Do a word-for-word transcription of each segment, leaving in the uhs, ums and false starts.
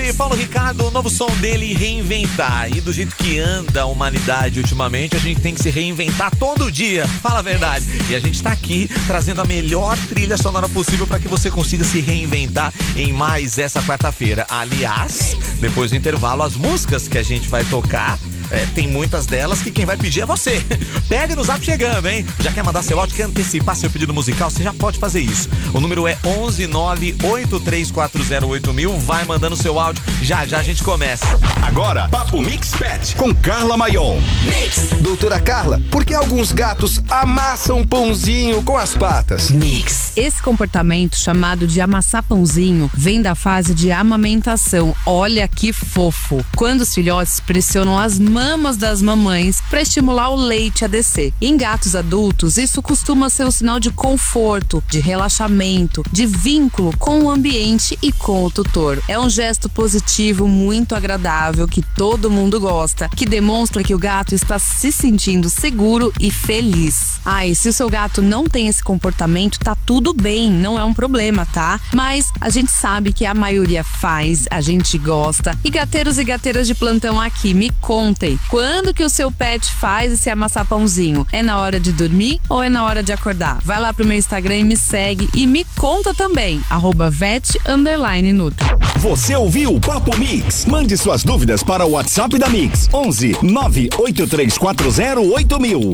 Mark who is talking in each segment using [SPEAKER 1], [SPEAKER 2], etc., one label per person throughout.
[SPEAKER 1] Oi, Paulo Ricardo, o novo som dele, Reinventar. E do jeito que anda a humanidade ultimamente, a gente tem que se reinventar todo dia. Fala a verdade. E a gente tá aqui trazendo a melhor trilha sonora possível para que você consiga se reinventar em mais essa quarta-feira. Aliás, depois do intervalo, as músicas que a gente vai tocar, é, tem muitas delas que quem vai pedir é você. Pega no zap chegando, hein? Já quer mandar seu áudio, quer antecipar seu pedido musical? Você já pode fazer isso. O número é onze nove oito três quatro zero oito mil. Vai mandando seu áudio. Já, já a gente começa.
[SPEAKER 2] Agora, Papo Mix Pet com Carla Maion.
[SPEAKER 3] Mix. Doutora Carla, por que alguns gatos amassam pãozinho com as patas?
[SPEAKER 4] Mix. Esse comportamento, chamado de amassar pãozinho, vem da fase de amamentação. Olha que fofo. Quando os filhotes pressionam as mamas das mamães para estimular o leite a descer. Em gatos adultos, isso costuma ser um sinal de conforto, de relaxamento, de vínculo com o ambiente e com o tutor. É um gesto positivo muito agradável que todo mundo gosta, que demonstra que o gato está se sentindo seguro e feliz. Ah, e se o seu gato não tem esse comportamento, tá tudo bem, não é um problema, tá? Mas a gente sabe que a maioria faz, a gente gosta. E gateiros e gateiras de plantão aqui, me contem, quando que o seu pet faz esse amassar pãozinho? É na hora de dormir ou é na hora de acordar? Vai lá pro meu Instagram e me segue e me conta também, arroba vet underline nutri.
[SPEAKER 2] Você ouviu o Papo Mix? Mande suas dúvidas para o WhatsApp da Mix, onze nove oito três quatro zero oito mil.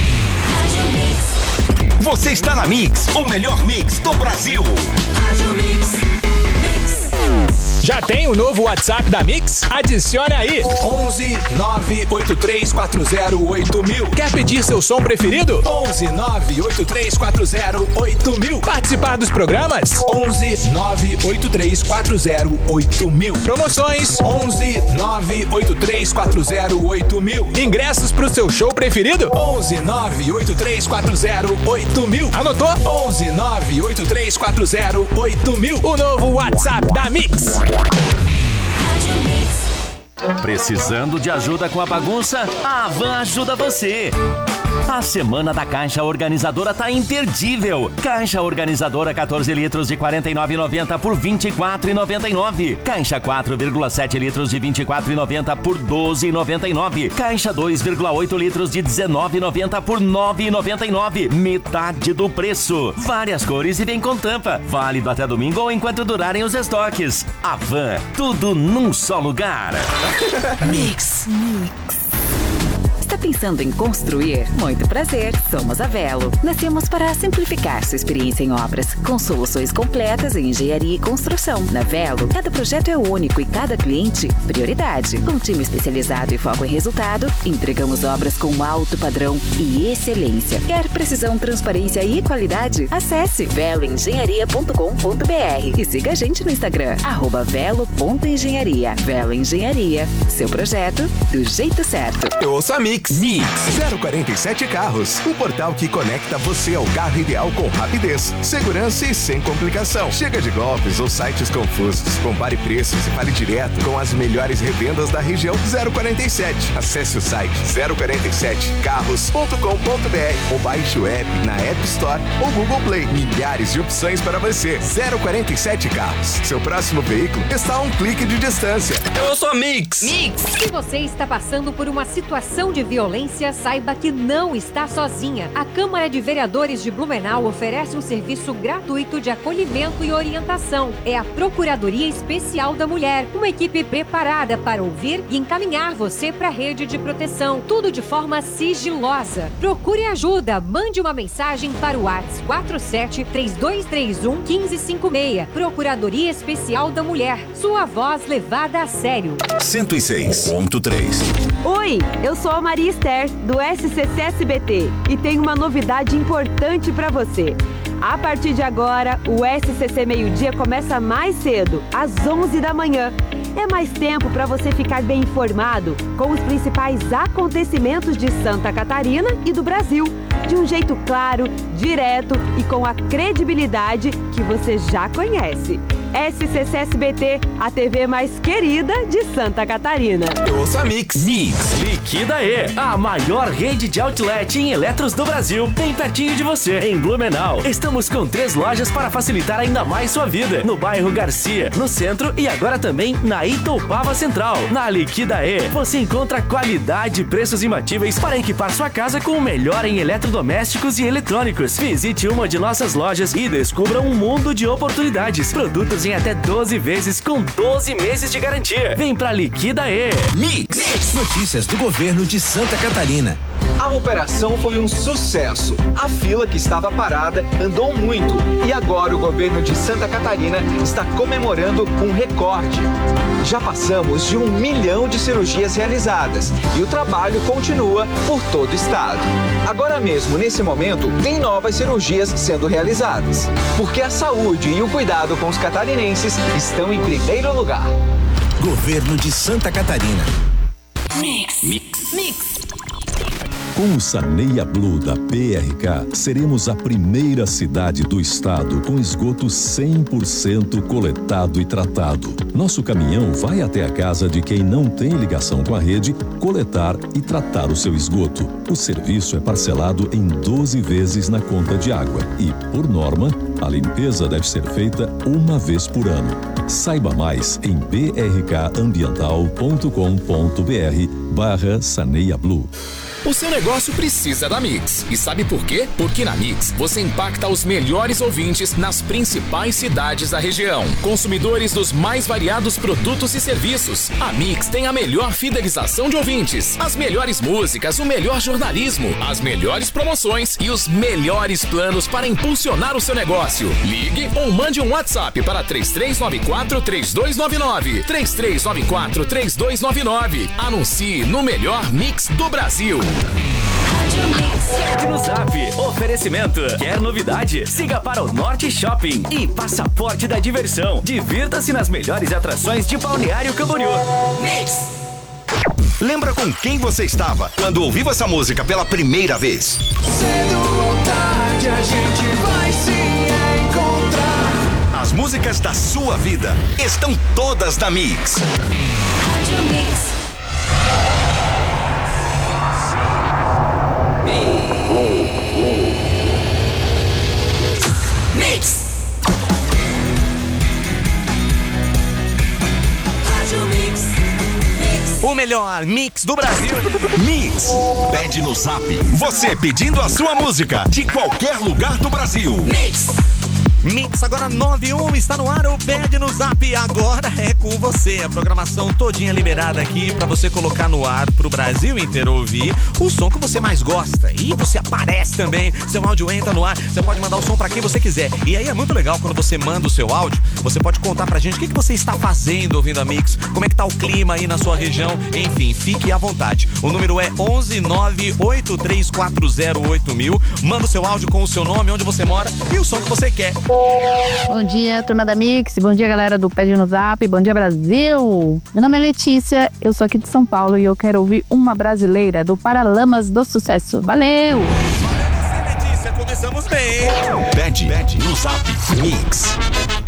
[SPEAKER 2] Você está na Mix, o melhor mix do Brasil.
[SPEAKER 5] Já tem o novo WhatsApp da Mix? Adicione aí.
[SPEAKER 6] onze nove oito três quatro zero oito mil.
[SPEAKER 5] Quer pedir seu som preferido?
[SPEAKER 6] onze nove oito três quatro zero oito mil.
[SPEAKER 5] Participar dos programas?
[SPEAKER 6] onze nove oito três quatro zero oito mil.
[SPEAKER 5] Promoções?
[SPEAKER 6] onze nove oito três quatro zero oito mil.
[SPEAKER 5] Ingressos pro seu show preferido?
[SPEAKER 6] onze nove oito três quatro zero oito mil.
[SPEAKER 5] Anotou?
[SPEAKER 6] onze nove oito três quatro zero oito mil.
[SPEAKER 5] O novo WhatsApp da Mix.
[SPEAKER 7] Precisando de ajuda com a bagunça? A Havan ajuda você. A semana da Caixa Organizadora tá imperdível. Caixa Organizadora quatorze litros de quarenta e nove reais e noventa centavos por vinte e quatro reais e noventa e nove centavos. Caixa quatro vírgula sete litros de vinte e quatro reais e noventa centavos por doze reais e noventa e nove centavos. Caixa dois vírgula oito litros de dezenove reais e noventa centavos por nove reais e noventa e nove centavos. Metade do preço. Várias cores e vem com tampa. Válido até domingo ou enquanto durarem os estoques. Havan, tudo num só lugar.
[SPEAKER 4] Mix. Mix.
[SPEAKER 8] Está pensando em construir? Muito prazer, somos a Velo. Nascemos para simplificar sua experiência em obras, com soluções completas em engenharia e construção. Na Velo, cada projeto é único e cada cliente, prioridade. Com um time especializado e foco em resultado, entregamos obras com alto padrão e excelência. Quer precisão, transparência e qualidade? Acesse velo engenharia ponto com ponto br e siga a gente no Instagram, arroba velo ponto engenharia. Velo Engenharia, seu projeto do jeito certo.
[SPEAKER 3] Eu ouço a Mix.
[SPEAKER 2] Mix zero quarenta e sete Carros, o portal que conecta você ao carro ideal com rapidez, segurança e sem complicação. Chega de golpes ou sites confusos. Compare preços e fale direto com as melhores revendas da região. Zero quarenta e sete. Acesse o site zero quarenta e sete carros ponto com ponto br ou baixe o app na App Store ou Google Play. Milhares de opções para você. Zero quarenta e sete Carros. Seu próximo veículo está a um clique de distância.
[SPEAKER 3] Eu sou a Mix.
[SPEAKER 4] Mix.
[SPEAKER 9] Se você está passando por uma situação de violência, saiba que não está sozinha. A Câmara de Vereadores de Blumenau oferece um serviço gratuito de acolhimento e orientação. É a Procuradoria Especial da Mulher, uma equipe preparada para ouvir e encaminhar você para a rede de proteção, tudo de forma sigilosa. Procure ajuda, mande uma mensagem para o WhatsApp quatro sete três dois três um um cinco cinco seis. Procuradoria Especial da Mulher, sua voz levada a sério.
[SPEAKER 2] cento e seis ponto três.
[SPEAKER 10] Oi, eu sou a Maria Esther, do S C C S B T, e tenho uma novidade importante para você. A partir de agora, o S C C Meio Dia começa mais cedo, às onze da manhã. É mais tempo para você ficar bem informado com os principais acontecimentos de Santa Catarina e do Brasil, de um jeito claro, direto e com a credibilidade que você já conhece. S C C S B T, a T V mais querida de Santa Catarina.
[SPEAKER 3] Eu ouço a Mix.
[SPEAKER 7] Mix Liquida E, a maior rede de outlet em eletros do Brasil, bem pertinho de você, em Blumenau. Estamos com três lojas para facilitar ainda mais sua vida. No bairro Garcia, no centro e agora também na Itoupava Central. Na Liquida E, você encontra qualidade e preços imbatíveis para equipar sua casa com o melhor em eletrodomésticos e eletrônicos. Visite uma de nossas lojas e descubra um mundo de oportunidades. Produtos em até doze vezes com doze meses de garantia. Vem pra Liquida E.
[SPEAKER 3] Mix. Mix. Notícias do governo de Santa Catarina.
[SPEAKER 6] A operação foi um sucesso. A fila que estava parada andou muito e agora o governo de Santa Catarina está comemorando um recorde. Já passamos de um milhão de cirurgias realizadas e o trabalho continua por todo o estado. Agora mesmo, nesse momento, tem novas cirurgias sendo realizadas, porque a saúde e o cuidado com os catarinenses estão em primeiro lugar.
[SPEAKER 3] Governo de Santa Catarina.
[SPEAKER 11] Mix. Mix. Mix.
[SPEAKER 12] Com o Saneia Blue da P R K, seremos a primeira cidade do estado com esgoto cem por cento coletado e tratado. Nosso caminhão vai até a casa de quem não tem ligação com a rede, coletar e tratar o seu esgoto. O serviço é parcelado em doze vezes na conta de água e, por norma, a limpeza deve ser feita uma vez por ano. Saiba mais em b r k ambiental ponto com ponto b r barra Saneia Blue.
[SPEAKER 13] O seu negócio precisa da Mix. E sabe por quê? Porque na Mix você impacta os melhores ouvintes nas principais cidades da região. Consumidores dos mais variados produtos e serviços. A Mix tem a melhor fidelização de ouvintes, as melhores músicas, o melhor jornalismo, as melhores promoções e os melhores planos para impulsionar o seu negócio. Ligue ou mande um WhatsApp para três três nove quatro, três dois nove nove. três três nove quatro, três dois nove nove. Anuncie no melhor Mix do Brasil.
[SPEAKER 7] No Zap, oferecimento. Quer novidade? Siga para o Norte Shopping e Passaporte da Diversão. Divirta-se nas melhores atrações de Balneário Camboriú.
[SPEAKER 3] Mix. Lembra com quem você estava quando ouviu essa música pela primeira vez?
[SPEAKER 11] Cedo ou tarde a gente vai se encontrar.
[SPEAKER 3] As músicas da sua vida estão todas na Mix.
[SPEAKER 11] Rádio Mix. Mix. Rádio Mix. Mix.
[SPEAKER 1] O melhor mix do Brasil.
[SPEAKER 3] Mix. Pede no Zap. Você pedindo a sua música de qualquer lugar do Brasil.
[SPEAKER 1] Mix. Mix agora nove e um, está no ar o Pede no Zap, agora é com você, a programação todinha liberada aqui pra você colocar no ar pro Brasil inteiro ouvir o som que você mais gosta, e você aparece também, seu áudio entra no ar, você pode mandar o som pra quem você quiser, e aí é muito legal quando você manda o seu áudio, você pode contar pra gente o que, que você está fazendo ouvindo a Mix, como é que tá o clima aí na sua região, enfim, fique à vontade, o número é onze nove oito três quatro zero oito mil, manda o seu áudio com o seu nome, onde você mora e o som que você quer.
[SPEAKER 14] Bom dia, turma da Mix. Bom dia, galera do Pede no Zap. Bom dia, Brasil. Meu nome é Letícia, eu sou aqui de São Paulo e eu quero ouvir uma brasileira do Paralamas do Sucesso. Valeu!
[SPEAKER 1] Letícia, começamos bem.
[SPEAKER 3] Pede, Pede no Zap. Mix.